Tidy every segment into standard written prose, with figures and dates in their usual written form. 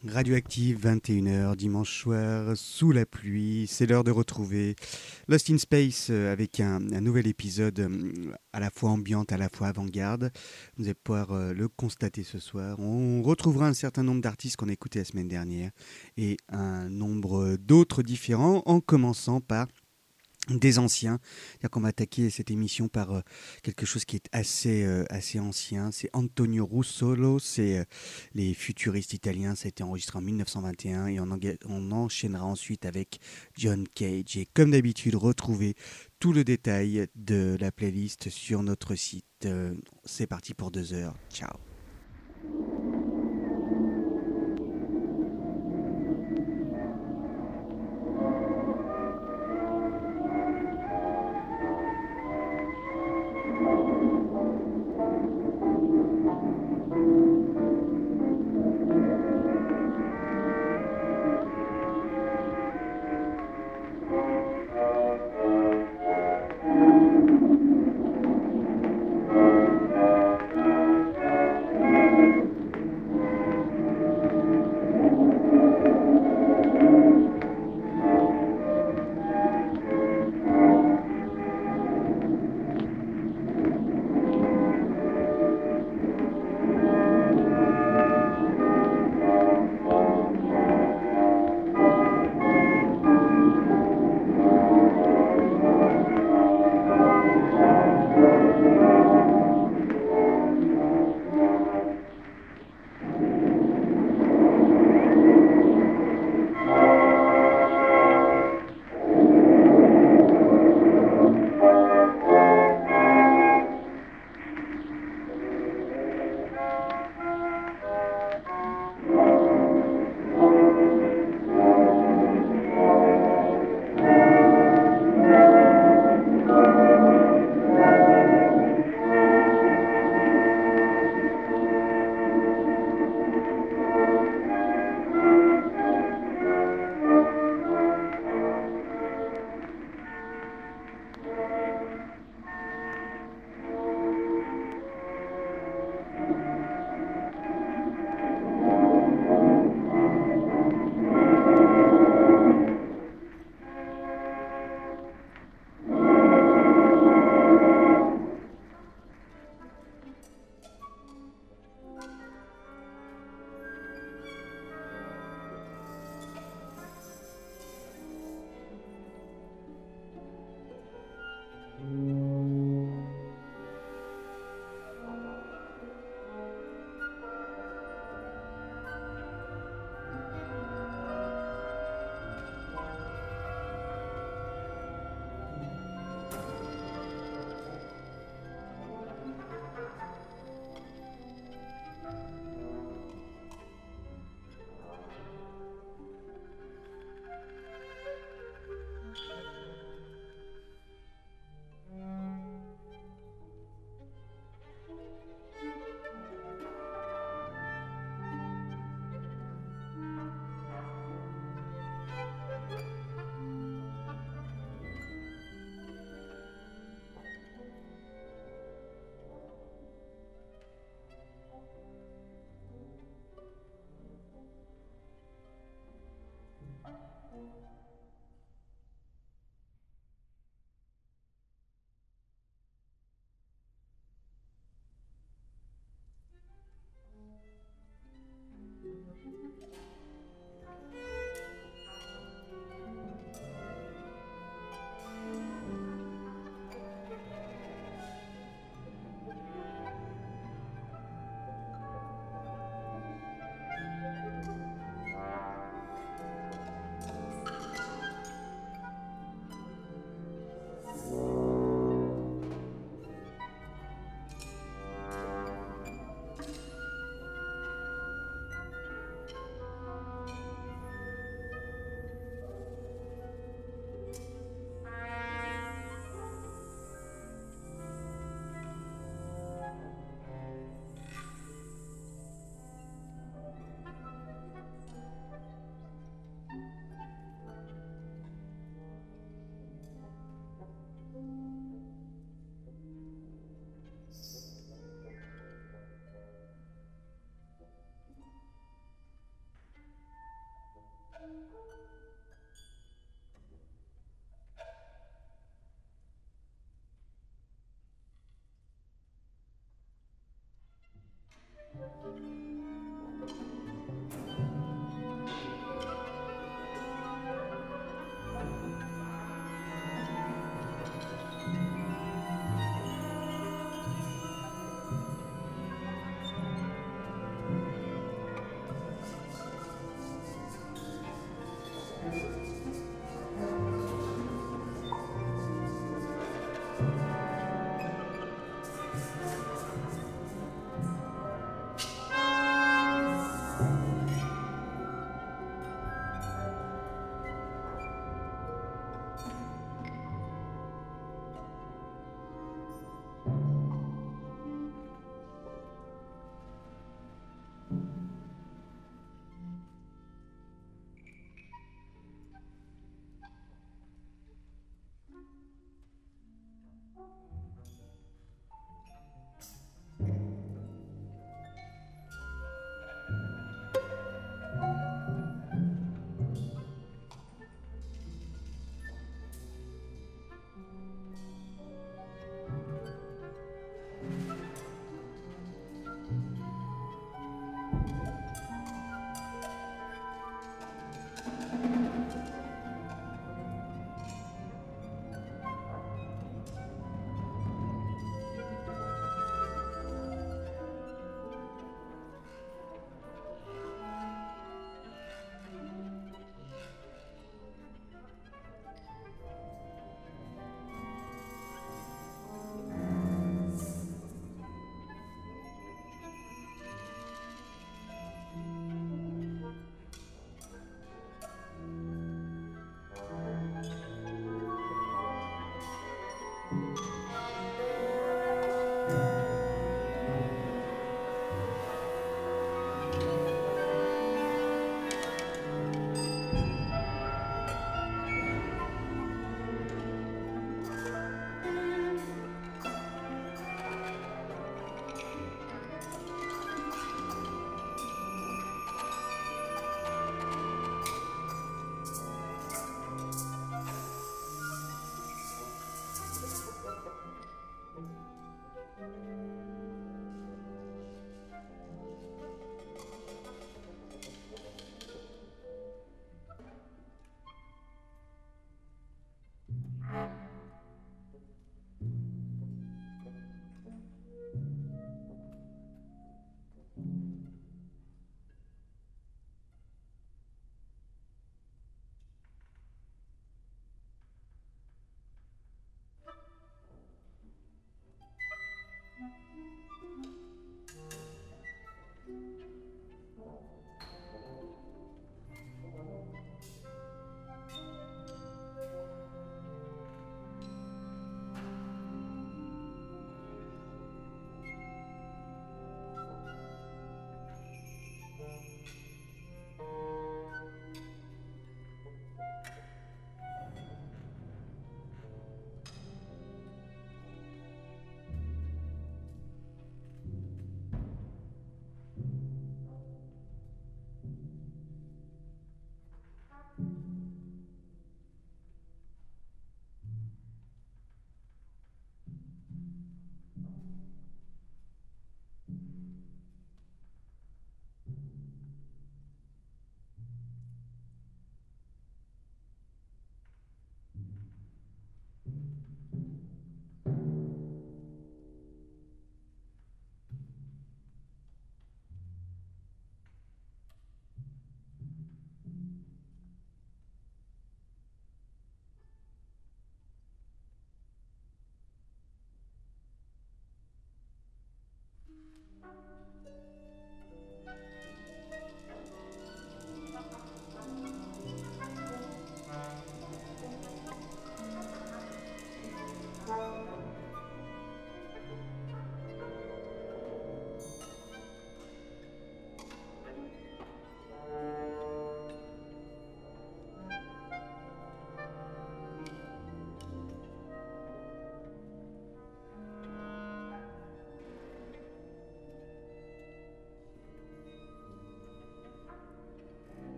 Radioactive, 21h, dimanche soir, sous la pluie. C'est l'heure de retrouver Lost in Space avec un nouvel épisode à la fois ambiante, à la fois avant-garde. Vous allez pouvoir le constater ce soir. On retrouvera un certain nombre d'artistes qu'on a écoutés la semaine dernière et un nombre d'autres différents, en commençant par des anciens. C'est-à-dire qu'on va attaquer cette émission par quelque chose qui est assez ancien. C'est Antonio Russolo, c'est les futuristes italiens. Ça a été enregistré en 1921 et on enchaînera ensuite avec John Cage. Et comme d'habitude, retrouvez tout le détail de la playlist sur notre site. C'est parti pour 2 heures. Ciao.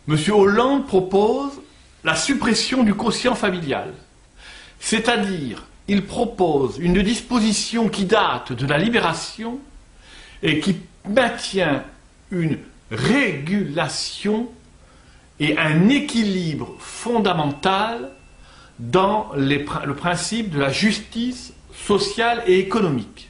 M. Hollande propose la suppression du quotient familial. C'est-à-dire, il propose une disposition qui date de la Libération et qui maintient une régulation et un équilibre fondamental dans le principe de la justice sociale et économique.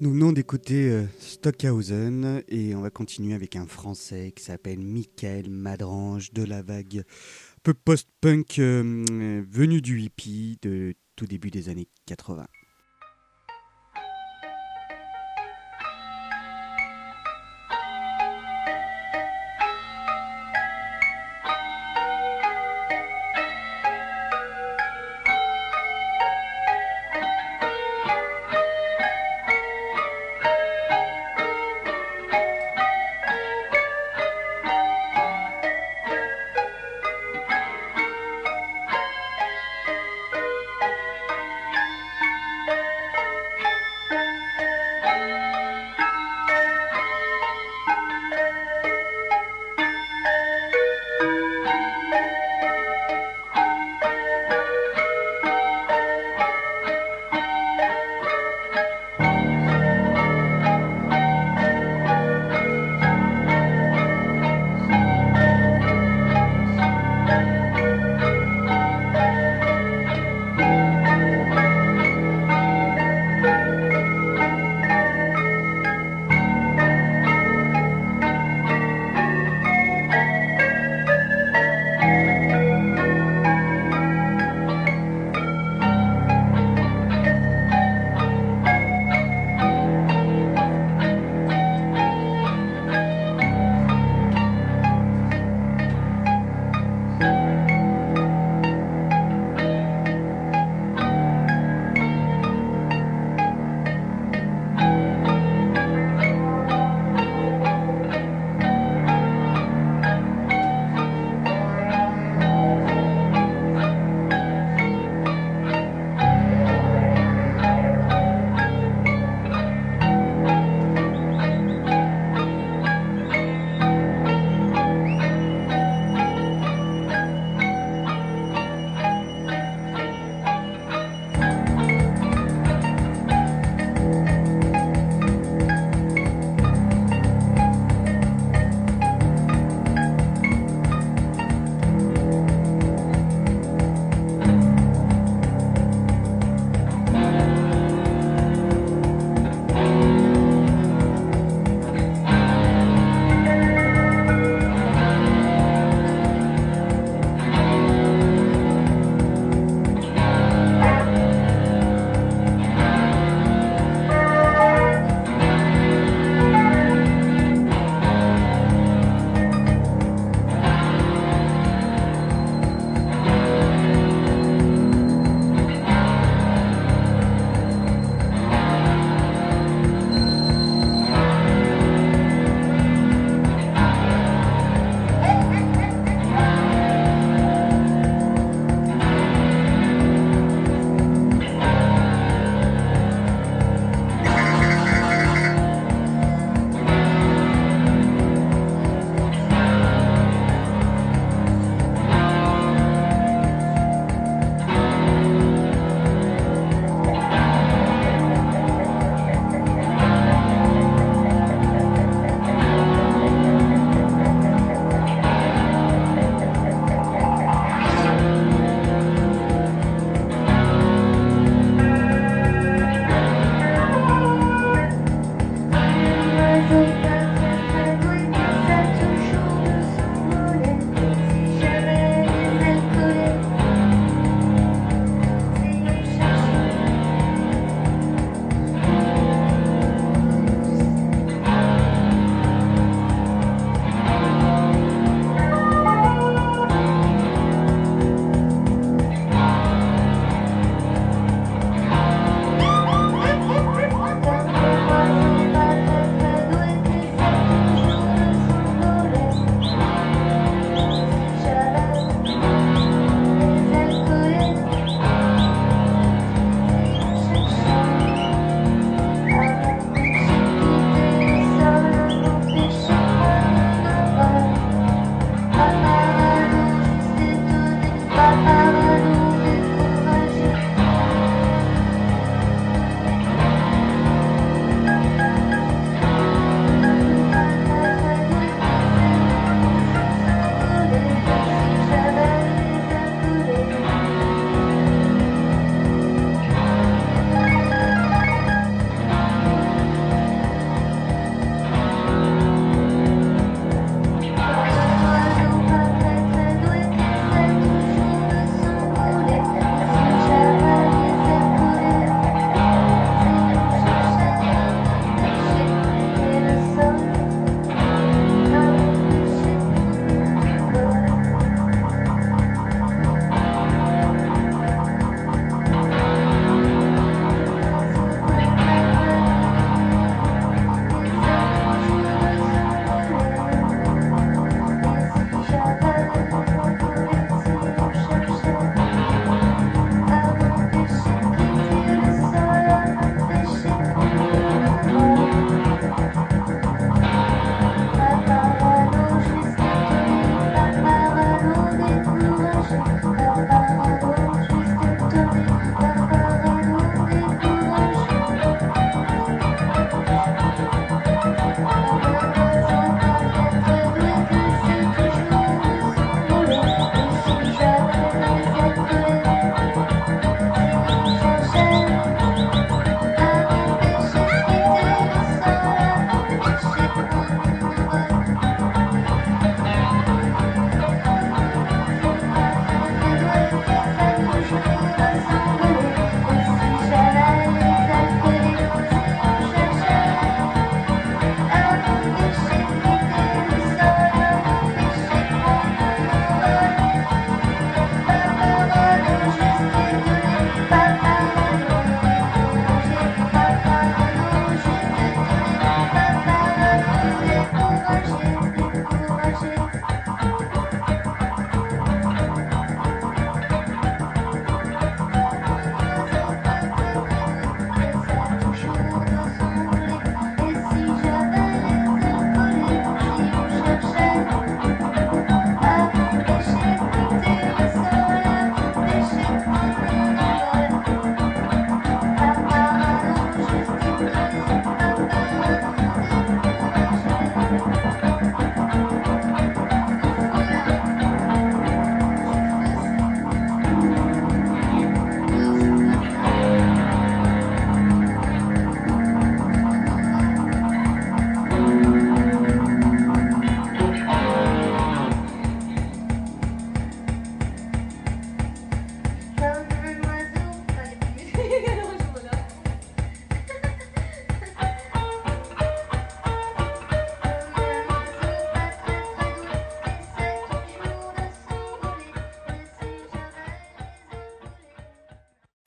Nous venons d'écouter Stockhausen et on va continuer avec un Français qui s'appelle Michael Madrange de la vague un peu post-punk venu du hippie de tout début des années 80.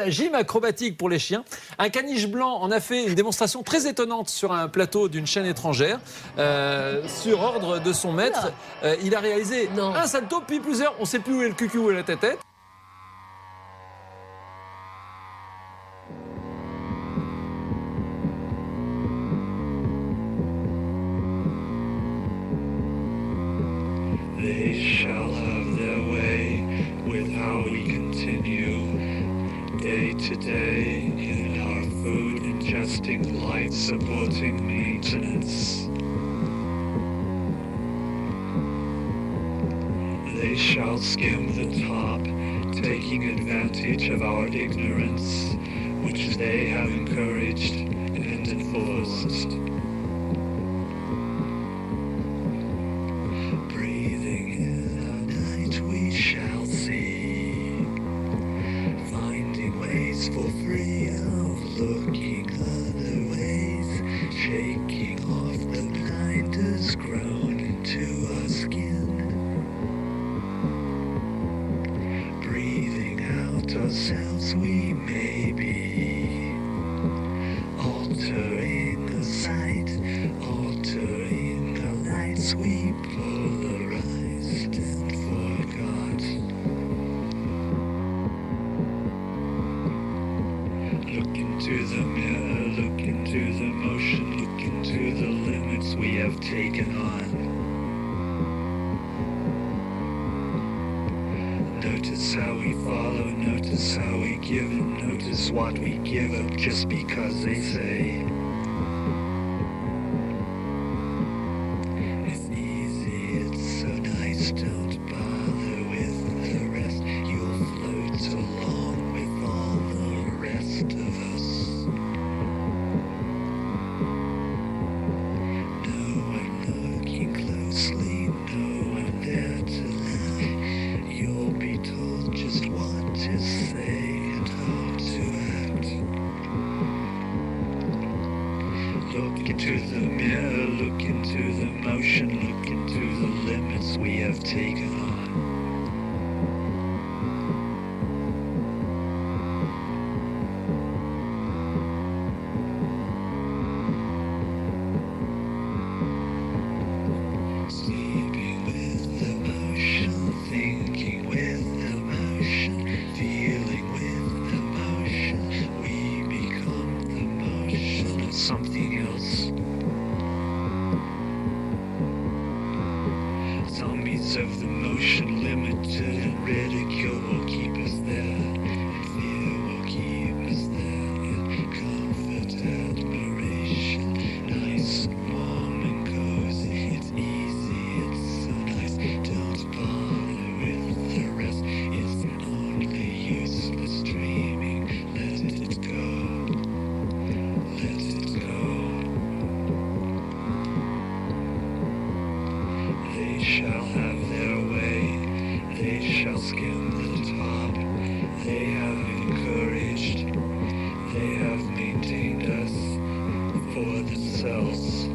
Gym acrobatique pour les chiens. Un caniche blanc en a fait une démonstration très étonnante sur un plateau d'une chaîne étrangère. Sur ordre de son maître, il a réalisé un salto, puis plusieurs. On ne sait plus où est le cucu, où est la tête. They shall have their way with how we continue day to day in our food ingesting, life supporting maintenance. They shall skim the top, taking advantage of our ignorance, which they have encouraged and enforced. Breathing in the night we shall see, finding ways for freedom, looking other ways, shaking off the blinders grown into our skin. Breathing out ourselves we may be, altering the sight, altering the lights we polarized and forgot. Look into the mirror, look into the motion, look into the limits we have taken on. Notice how we follow, notice how we give, and notice what we give up just because they say it's easy, it's so nice, don't bother with the rest, you'll float along with all the rest of us. No one looking closely, no one there to laugh, you'll be told just what to say and how to act. Look into the mirror, look into the motion, look into the limits we have taken on. Sleeping with the motion, thinking with the motion, feeling with the motion, we become the motion of something else. Zombies of the motion, limited and ridicule will keep us there, and fear will keep us there, in comfort, admiration, nice and warm and cozy, it's easy, it's so nice, don't bother with the rest, it's only useless dreaming, let it go, let it go. They shall have their way, they shall skim the top, they have encouraged, they have maintained us for themselves.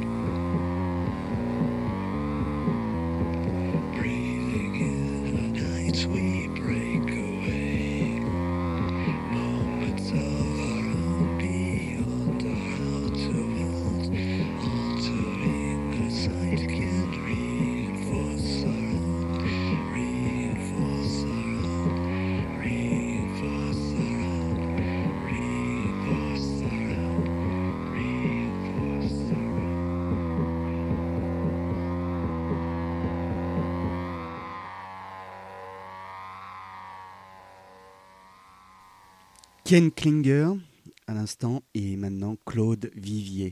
Breathing in the night we break away, moments of our own beyond our outer world, altering our sight can reinforce our own, reinforce our own, reinforce our own, reinforce our own, reinforce our own. Ken Klinger à l'instant et maintenant Claude Vivier.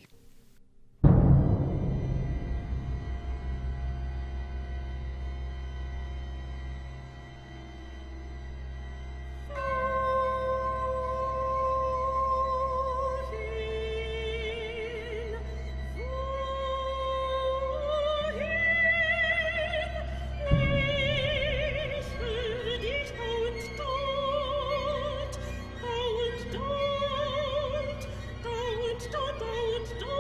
Dort, dort, dort, dort,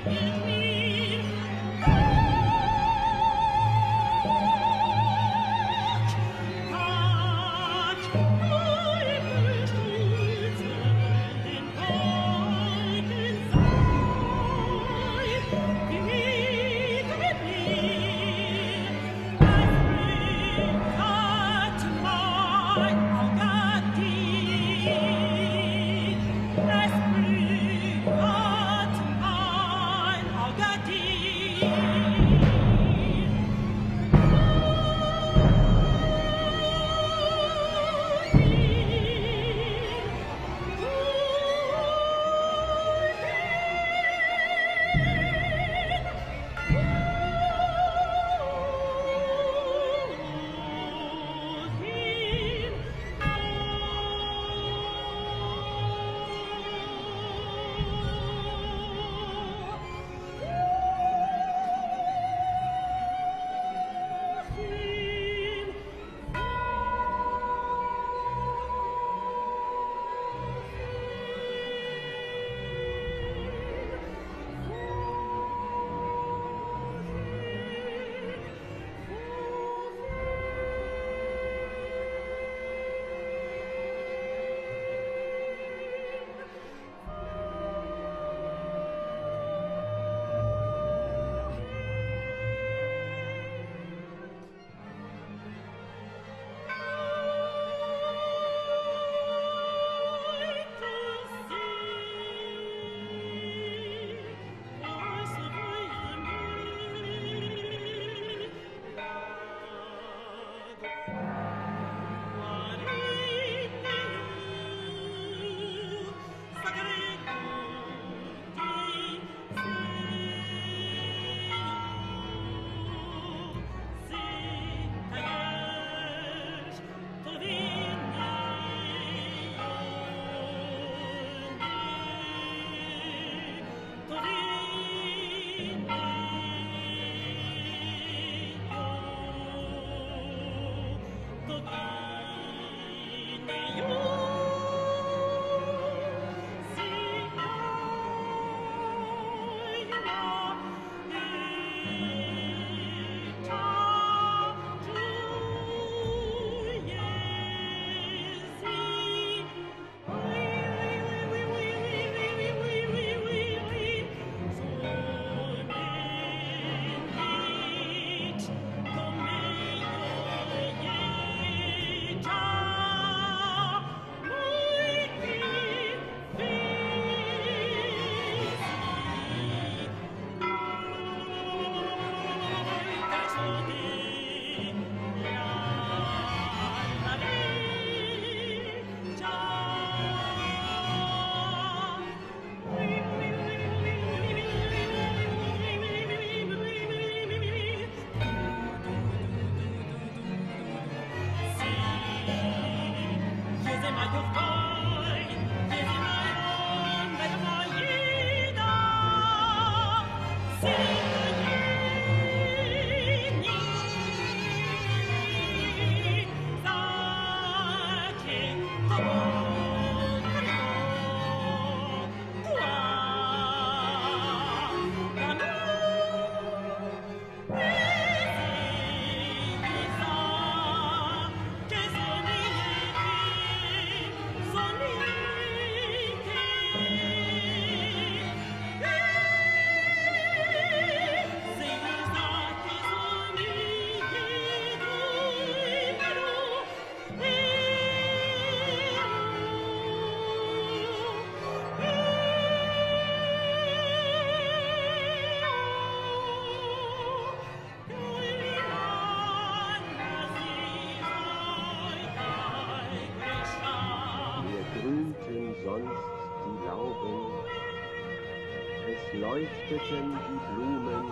leuchteten die Blumen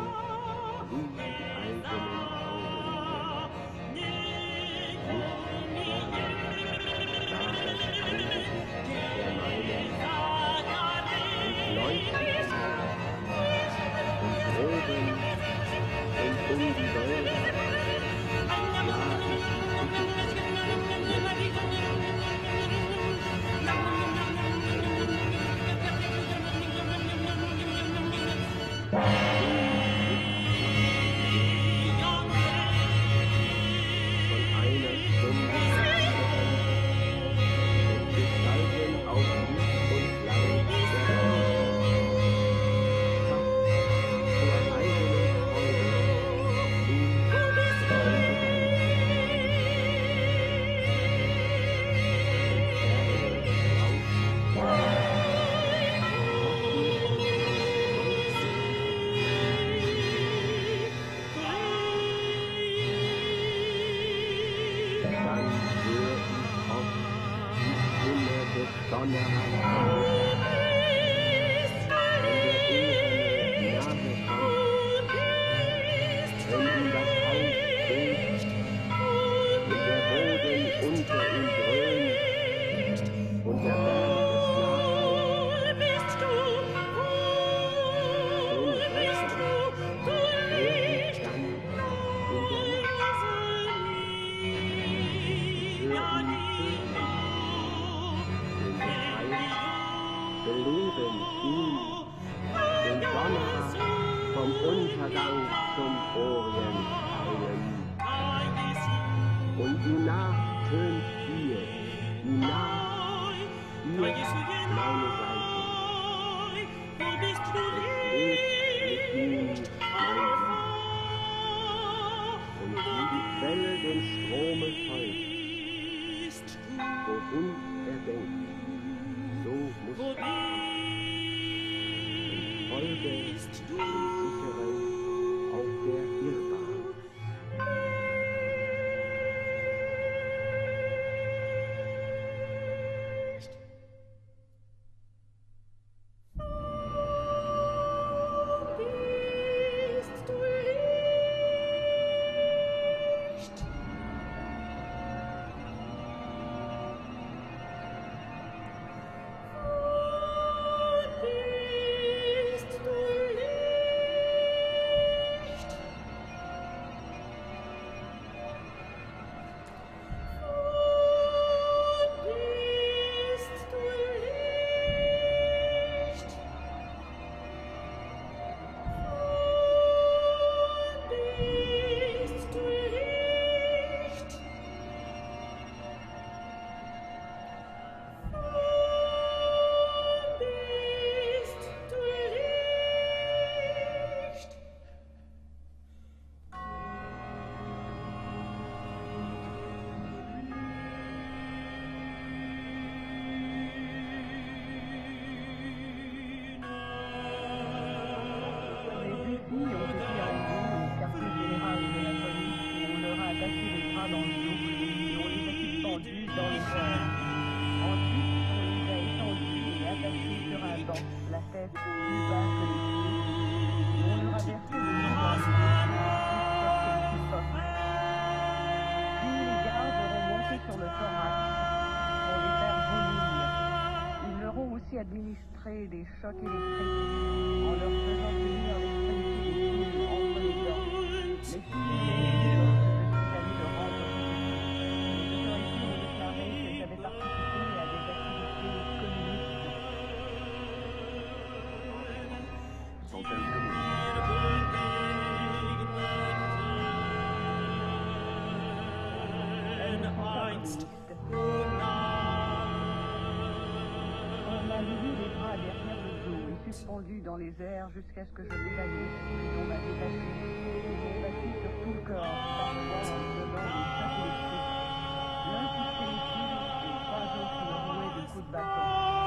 wie die eigenen Augen. Nicht fern war das Angesicht der meinen und leuchteten und droben und um die Welt. Sonne ankommt, wenn der Eherne nahe kommt, wenn ihm das Haus steht und der Boden unter ihm dröhnt und der Berg es nachkommt, den Retter hört ich dann in der Nacht. Hör ihn beleben ihn, den Donner vom Untergang zum Orient eilen. Und die Nacht tönt dir, die Nacht, ihr kleine Seite. Es lebt mit ihm mein Lied. Und wie die Quelle dem Strome folgt, wohin denkt, so muss er sein. Folge dem Sicheren auf der Irrbahn. Administrer des chocs électriques en leur faisant tenir l'extrémité des fils entre les dents. Mais si les gens je suis allé le rendre les autorités ont déclaré que j'avais participé à des activités communistes. Sont-elles communistes? Elles ne sont pas communistes. Les bras derrière le dos et suspendu dans les airs jusqu'à ce que je m'évanouisse. On m'a débattu sur tout le corps, parfois en me donnant des chocs électriques. L'un touchait les fils et trois autres me rouaient de coups de bâton.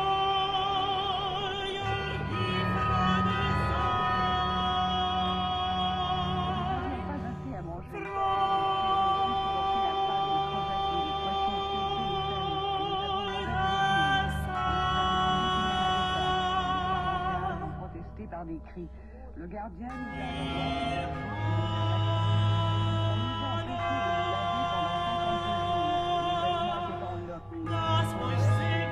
Je n'avais pas assez à manger. Par des cris. Le gardien nous a on nous a empêchés de nous laver pendant 52 jours. Nous avons été en loc.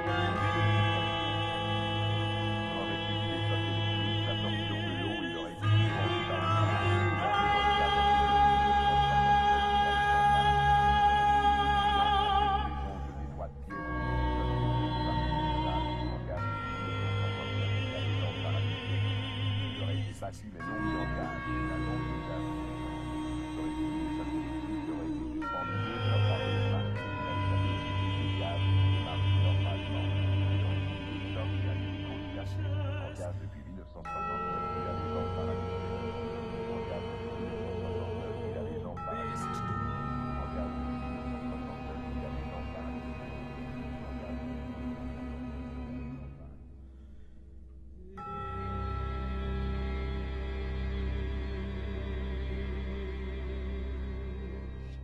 Battu mais non mis en cage, la longue étape. J'aurais voulu que ça aurait été suspendu par les mains, les gaz, marche normalement. J'aurais voulu des chocs et un hélico cassé, en cage depuis 1969, il a les gens paralysés. En cage depuis 1969, il a les gens paralysés. En cage depuis 1969, il a les gens paralysés. En cage depuis 1969.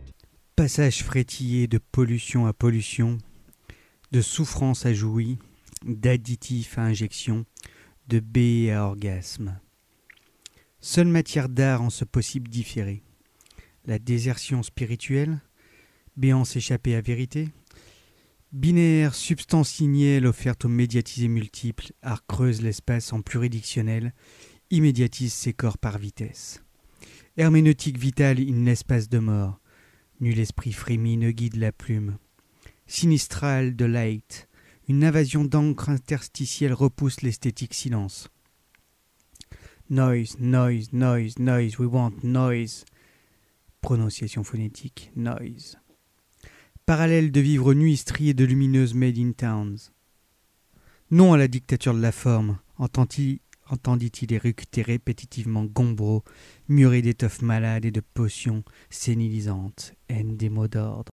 Passage frétillé de pollution à pollution, de souffrance à jouie, d'additifs à injection, de baies à orgasme. Seule matière d'art en ce possible différé. La désertion spirituelle, béance échappée à vérité, binaire substance ignelle offerte aux médiatisés multiples, art creuse l'espace en pluridictionnel, immédiatise ses corps par vitesse. Herméneutique vitale in l'espace de mort, nul esprit frémit ne guide la plume. Sinistral de light, une invasion d'encre interstitielle repousse l'esthétique silence. Noise, noise, noise, noise, we want noise. Prononciation phonétique, noise. Parallèle de vivre nuit striée de lumineuses made in towns. Non à la dictature de la forme, entendit-il éructer répétitivement Gombro, muré d'étoffes malades et de potions sénilisantes, haine des mots d'ordre.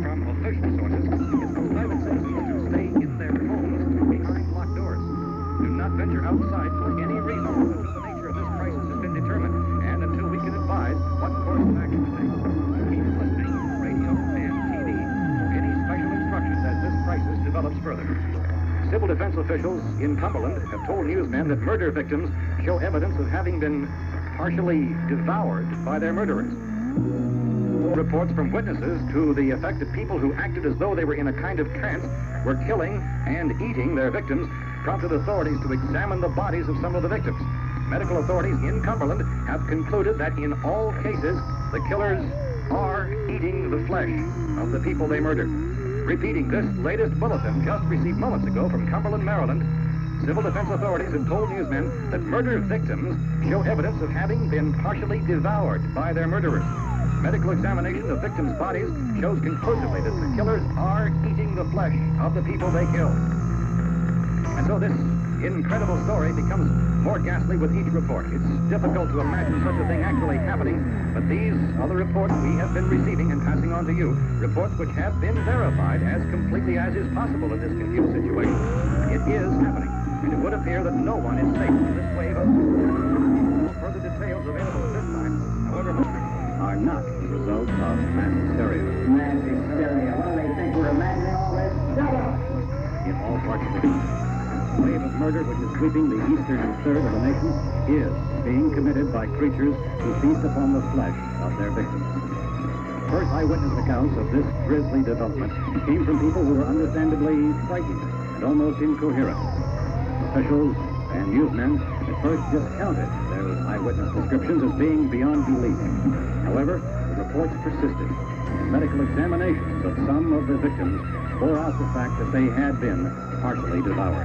defense officials in Cumberland have told newsmen that murder victims show evidence of having been partially devoured by their murderers. Reports from witnesses to the effect that people who acted as though they were in a kind of trance were killing and eating their victims prompted authorities to examine the bodies of some of the victims. Medical authorities in Cumberland have concluded that in all cases, the killers are eating the flesh of the people they murdered. Repeating this latest bulletin just received moments ago from Cumberland, Maryland, civil defense authorities have told newsmen that murder victims show evidence of having been partially devoured by their murderers. Medical examination of victims' bodies shows conclusively that the killers are eating the flesh of the people they killed. And so this incredible story becomes more ghastly with each report. It's difficult to imagine such a thing actually happening, but these are the reports we have been receiving and passing on to you, reports which have been verified as completely as is possible in this confused situation. It is happening, and it would appear that no one is safe from this wave of... Further details available at this time, however, are not the result of mass hysteria. Mass hysteria. What do they think we're imagining all this? Shut up! In all parts of the country. The wave of murder which is sweeping the eastern third of the nation is being committed by creatures who feast upon the flesh of their victims. First eyewitness accounts of this grisly development came from people who were understandably frightened and almost incoherent. Officials and newsmen at first discounted their eyewitness descriptions as being beyond belief. However, the reports persisted, and medical examinations of some of the victims bore out the fact that they had been partially devoured.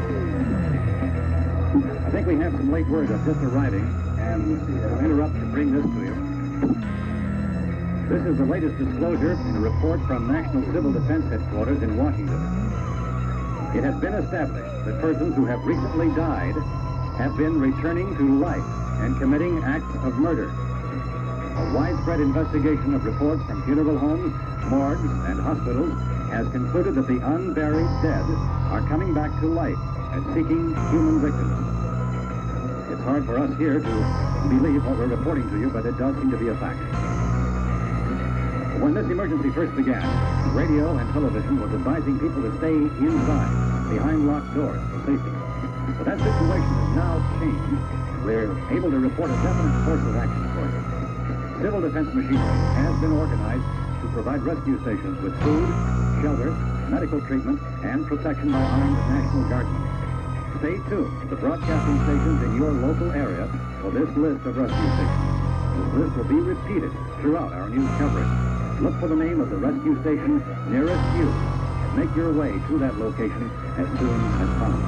I think we have some late word of just arriving, and I'll interrupt to bring this to you. This is the latest disclosure in a report from National Civil Defense Headquarters in Washington. It has been established that persons who have recently died have been returning to life and committing acts of murder. A widespread investigation of reports from funeral homes, morgues, and hospitals has concluded that the unburied dead are coming back to life and seeking human victims. It's hard for us here to believe what we're reporting to you, but it does seem to be a fact. When this emergency first began, radio and television was advising people to stay inside, behind locked doors for safety. But that situation has now changed. We're able to report a definite course of action for you. Civil defense machinery has been organized to provide rescue stations with food, shelter, medical treatment, and protection by armed National Guardsmen. Stay tuned to the broadcasting stations in your local area for this list of rescue stations. This list will be repeated throughout our news coverage. Look for the name of the rescue station nearest you and make your way to that location as soon as possible.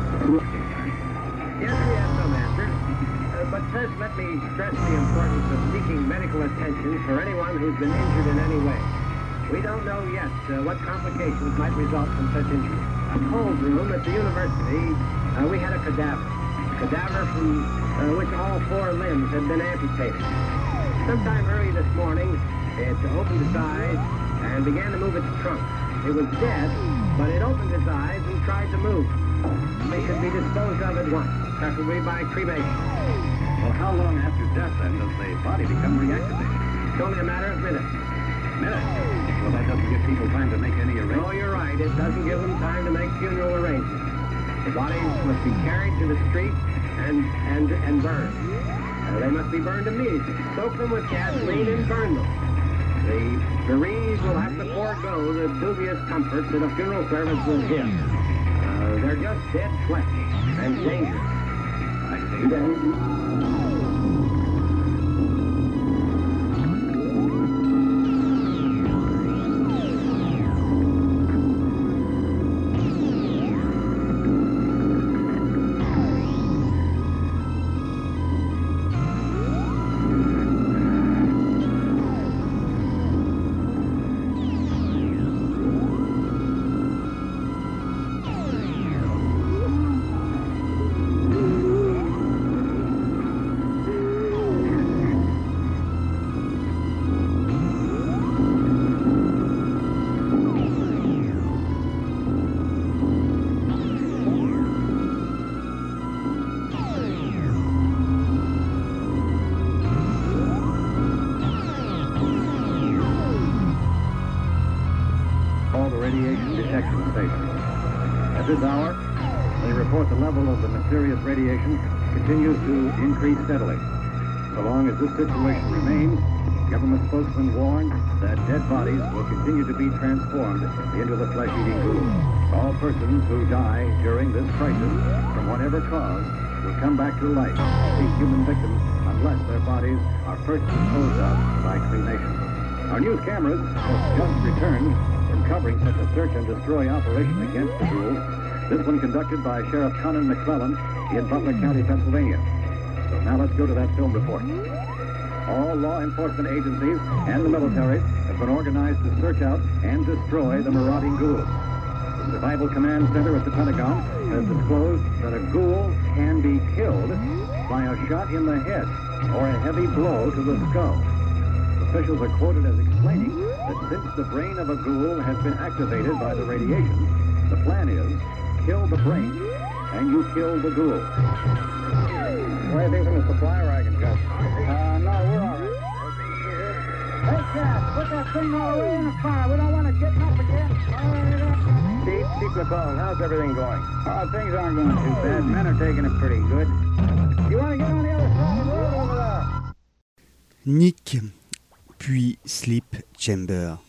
Yes, we have some answers. But first, let me stress the importance of seeking medical attention for anyone who's been injured in any way. We don't know yet what complications might result from such injury. A cold room at the university, we had a cadaver from which all 4 limbs had been amputated. Sometime early this morning, it opened its eyes and began to move its trunk. It was dead, but it opened its eyes and tried to move. They could be disposed of at once, preferably by cremation. Well, how long after death, then, does the body become reactivated? It's only a matter of minutes. Minutes? Well, that doesn't give people time to make any arrangements. Oh, you're right. It doesn't give them time to make funeral arrangements. The bodies must be carried to the street and burned. They must be burned immediately. Soak them with gasoline and burn them. The bereaved will have to forego the dubious comforts that a funeral service will give. They're just dead flesh and dangerous. I see. this hour, they report the level of the mysterious radiation continues to increase steadily. So long as this situation remains, government spokesmen warned that dead bodies will continue to be transformed into the flesh-eating ghouls. All persons who die during this crisis, from whatever cause, will come back to life as human victims unless their bodies are first disposed of by cremation. Our news cameras have just returned from covering such a search and destroy operation against the ghouls. This one conducted by Sheriff Conan McClellan in Butler County, Pennsylvania. So now let's go to that film report. All law enforcement agencies and the military have been organized to search out and destroy the marauding ghouls. The Survival Command Center at the Pentagon has disclosed that a ghoul can be killed by a shot in the head or a heavy blow to the skull. Officials are quoted as explaining that since the brain of a ghoul has been activated by the radiation, the plan is kill the brain and you kill the ghoul. Anything from the supply wagon, Gus? No, we're all right. Hey, Gus, put that thing all the way in the fire. We don't want to get up again. Chief McClellan, how's everything going? Oh, things aren't going too bad. Men are taking it pretty good. You want to get on the other side of the road over there? Nick, puis Sleep Chamber.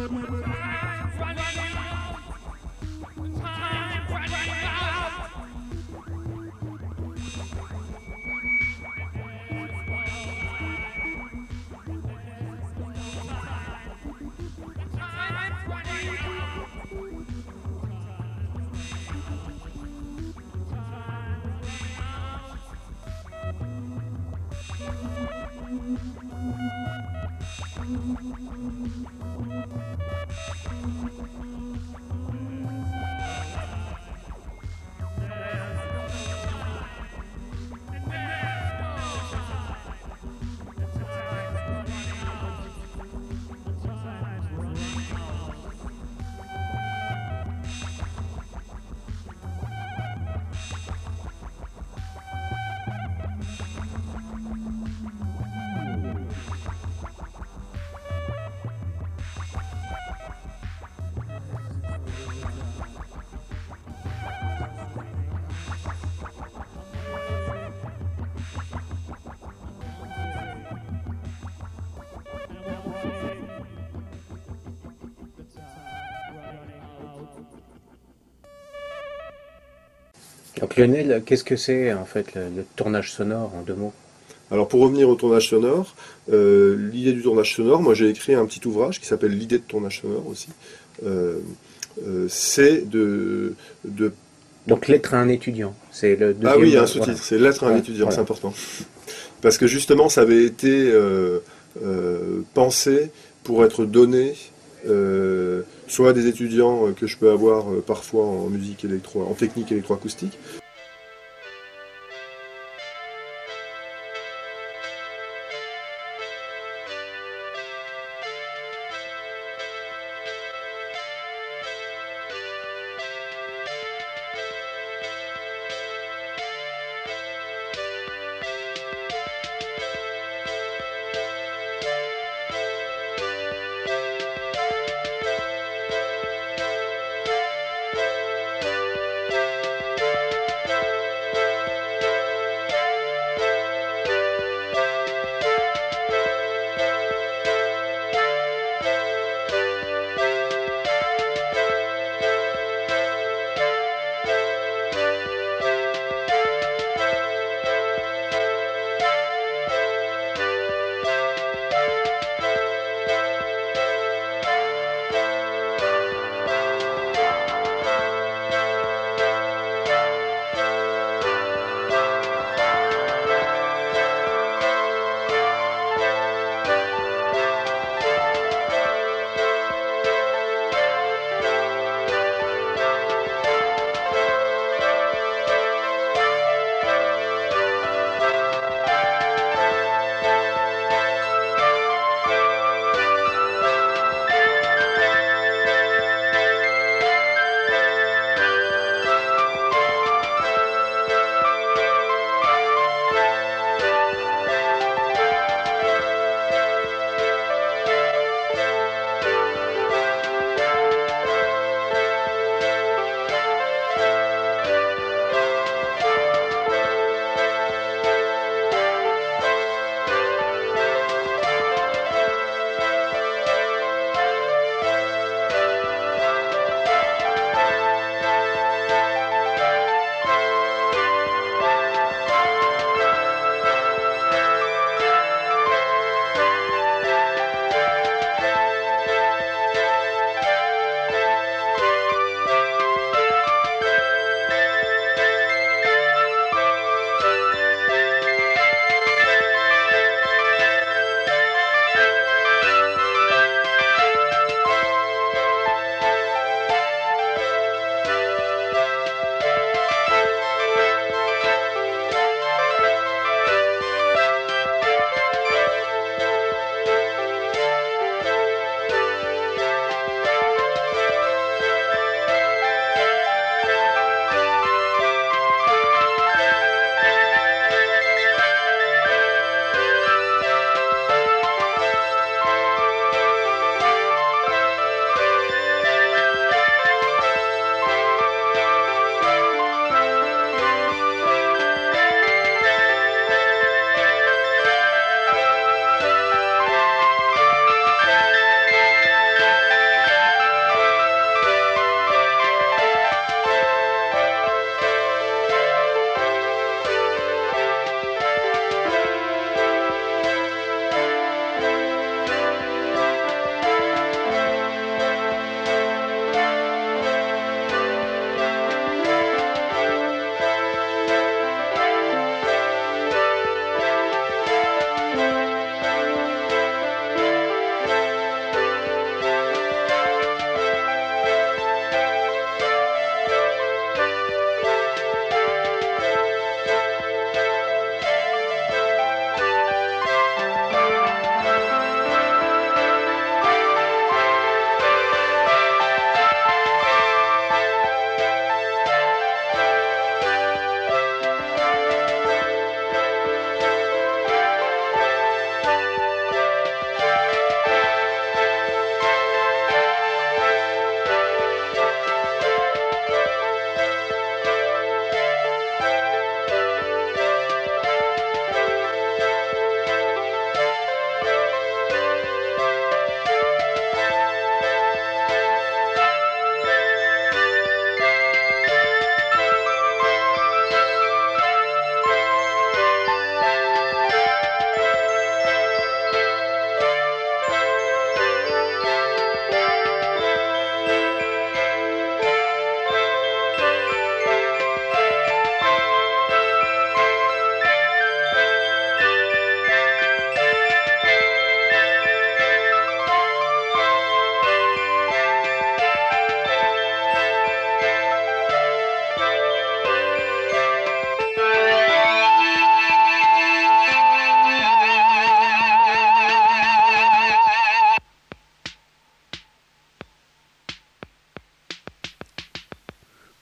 Donc Lionel, qu'est-ce que c'est en fait le tournage sonore en 2 mots? Alors pour revenir au tournage sonore, l'idée du tournage sonore, moi j'ai écrit un petit ouvrage qui s'appelle l'idée de tournage sonore aussi. C'est de Donc lettre à un étudiant, c'est le deuxième. Ah oui, il y a un sous-titre, voilà. c'est lettre à un étudiant, Voilà. c'est important. Parce que justement ça avait été pensé pour être donné soit à des étudiants que je peux avoir parfois en musique en technique électroacoustique.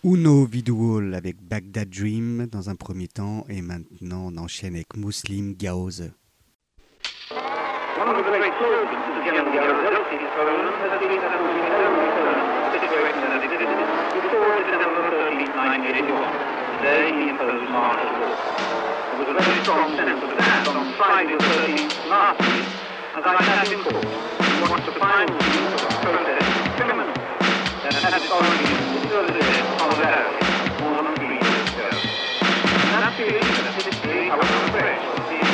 Uno Visual avec Baghdad Dream dans un premier temps et maintenant on enchaîne avec Muslim Gauze. One of the great slogans of the young Zelensky program has been that we will only turn the situation as it existed before December 13, 1981, the day he imposed martial law. There was a very strong sense of that on Friday the 13th last week, as I sat in court and watched the final view of a protest criminal that had its origin in the early days of solidarity more than 3 years ago. And that feeling that history, however fresh, was being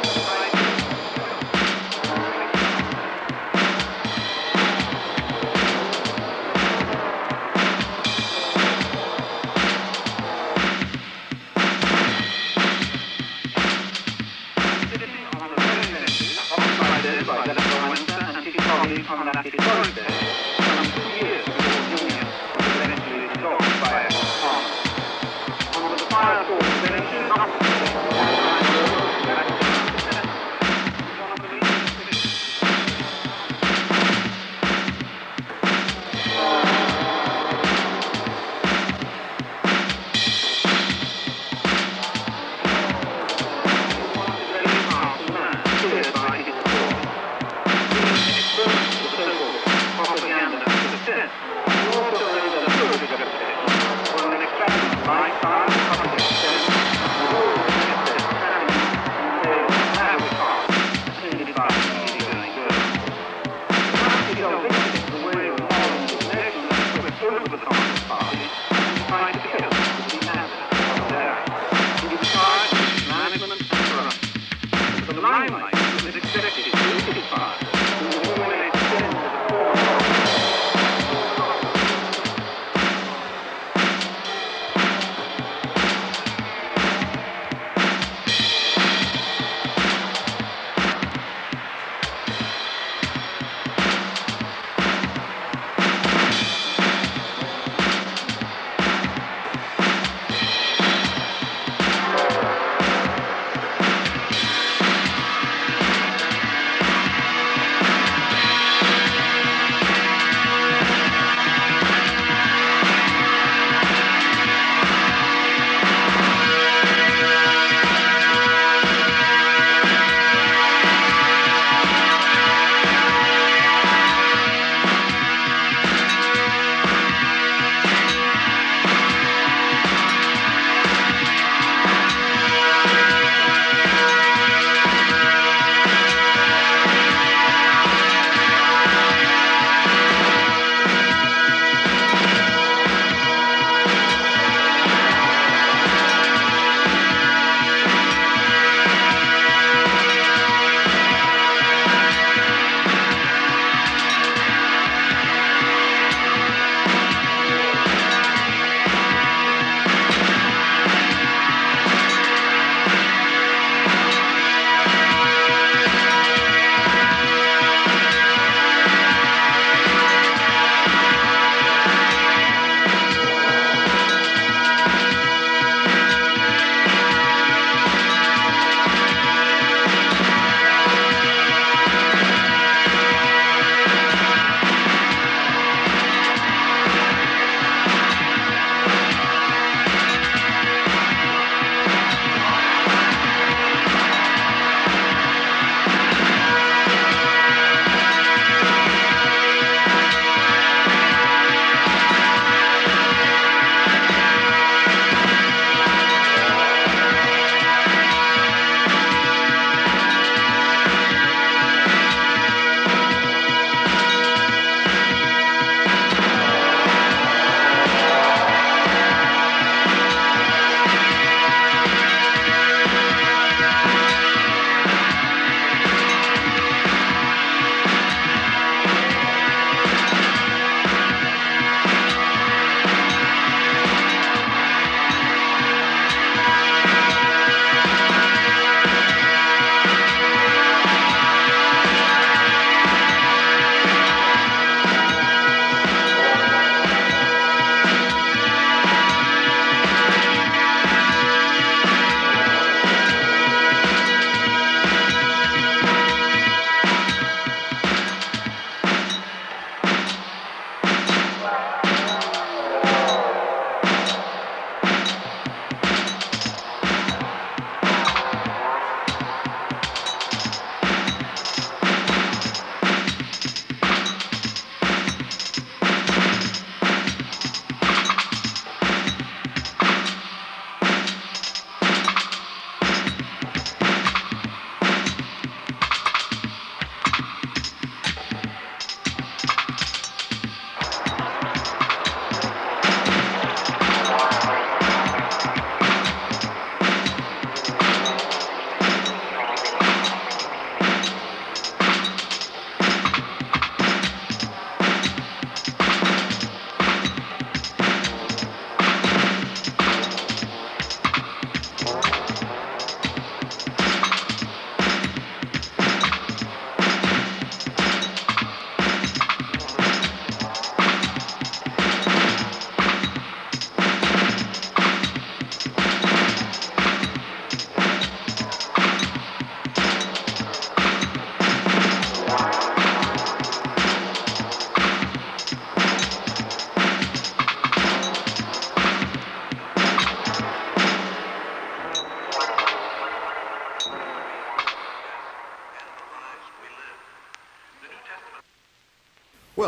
on that historic day, some 2 years before the Union was eventually dissolved by a parliament. Under the fire called the nation not to take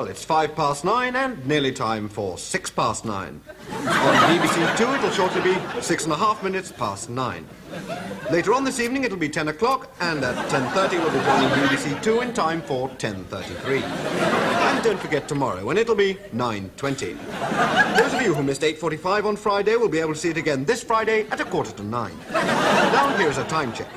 Well, it's 9:05 and nearly time for 9:06. On BBC Two, it'll shortly be 9:06. Later on this evening, it'll be 10 o'clock, and at 10:30 we'll be joining BBC Two in time for 10:33. And don't forget tomorrow, when it'll be 9:20. Those of you who missed 8:45 on Friday will be able to see it again this Friday at 9:15. Now here's a time check.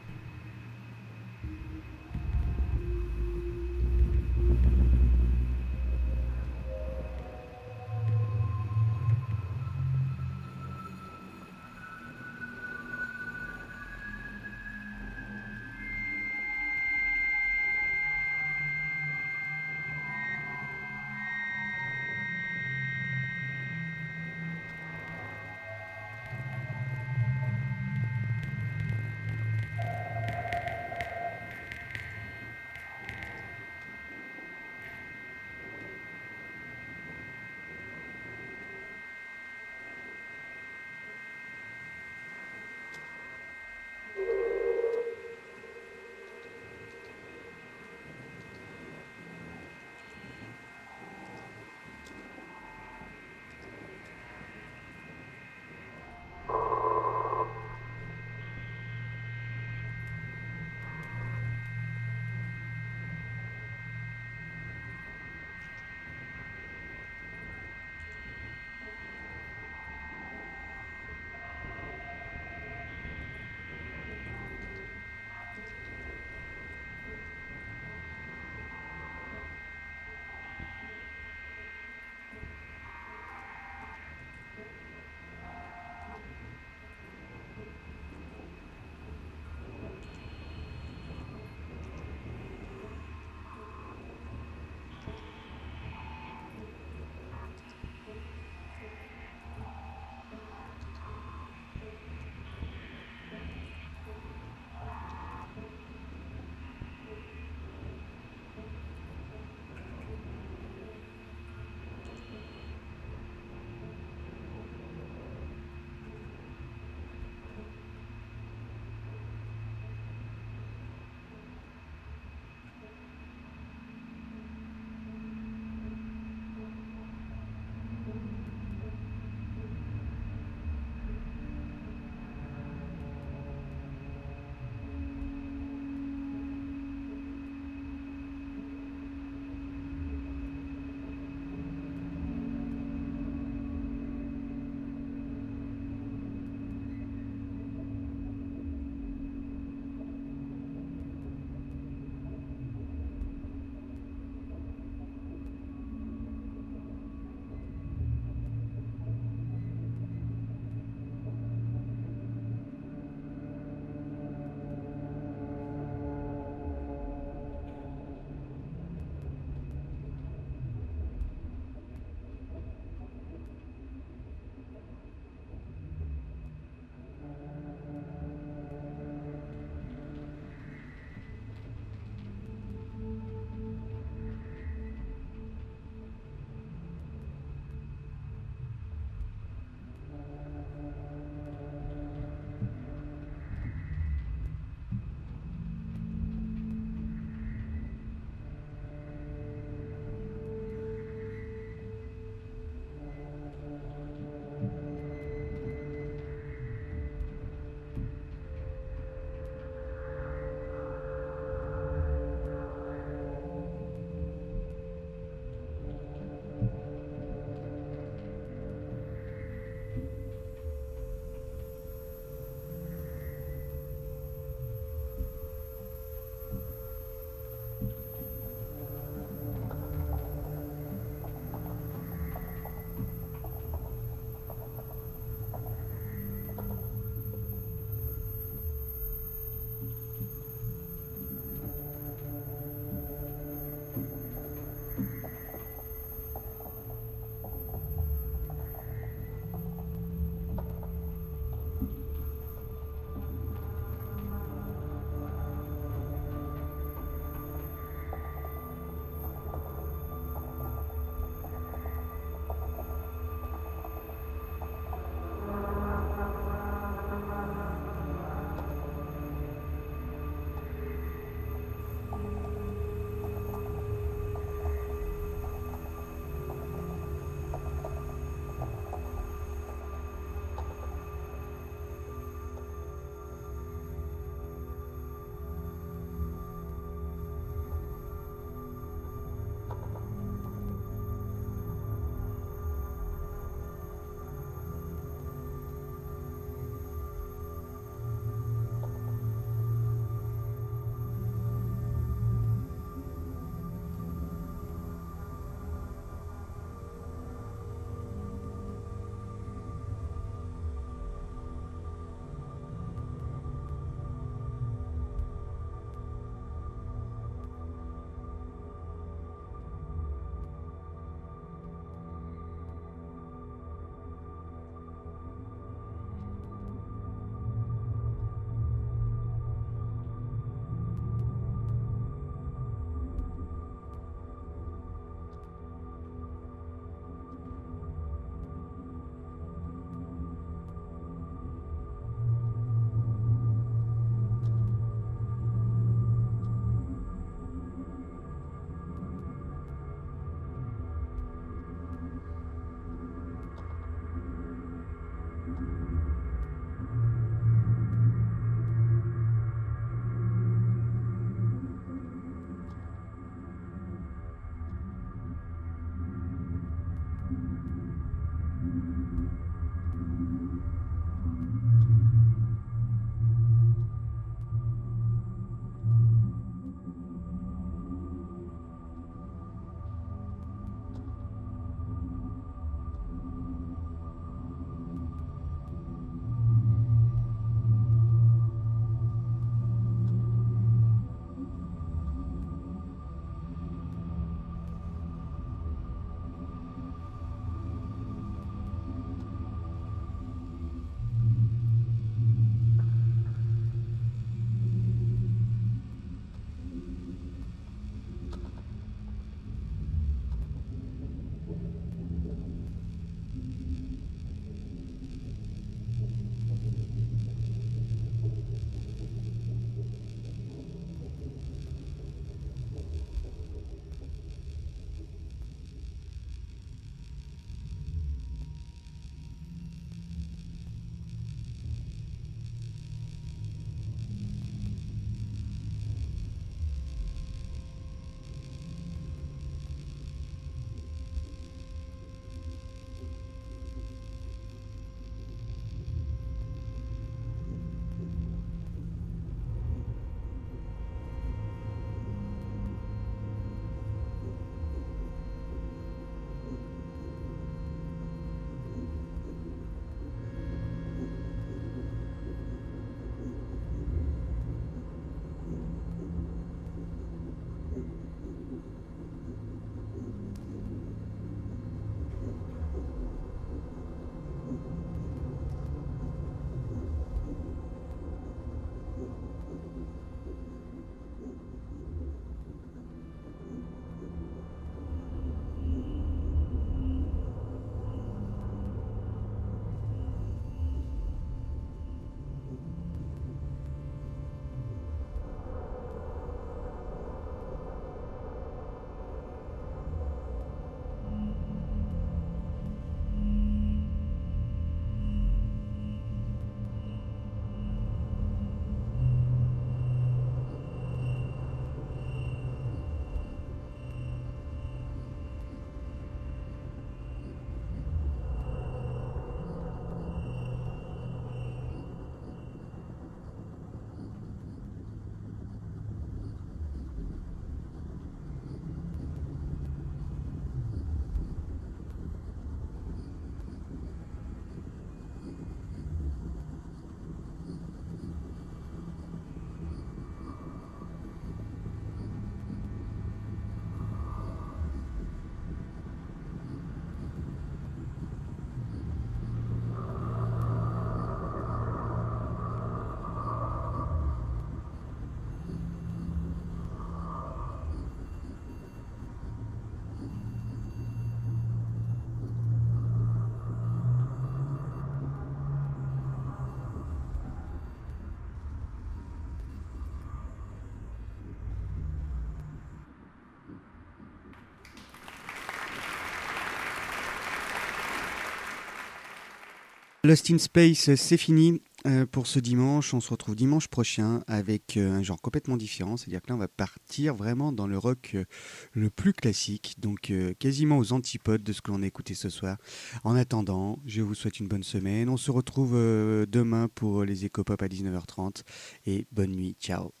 Lost in Space, c'est fini pour ce dimanche. On se retrouve dimanche prochain avec un genre complètement différent. C'est-à-dire que là, on va partir vraiment dans le rock le plus classique, donc quasiment aux antipodes de ce que l'on a écouté ce soir. En attendant, je vous souhaite une bonne semaine. On se retrouve demain pour les Éco-Pop à 19h30 et bonne nuit. Ciao.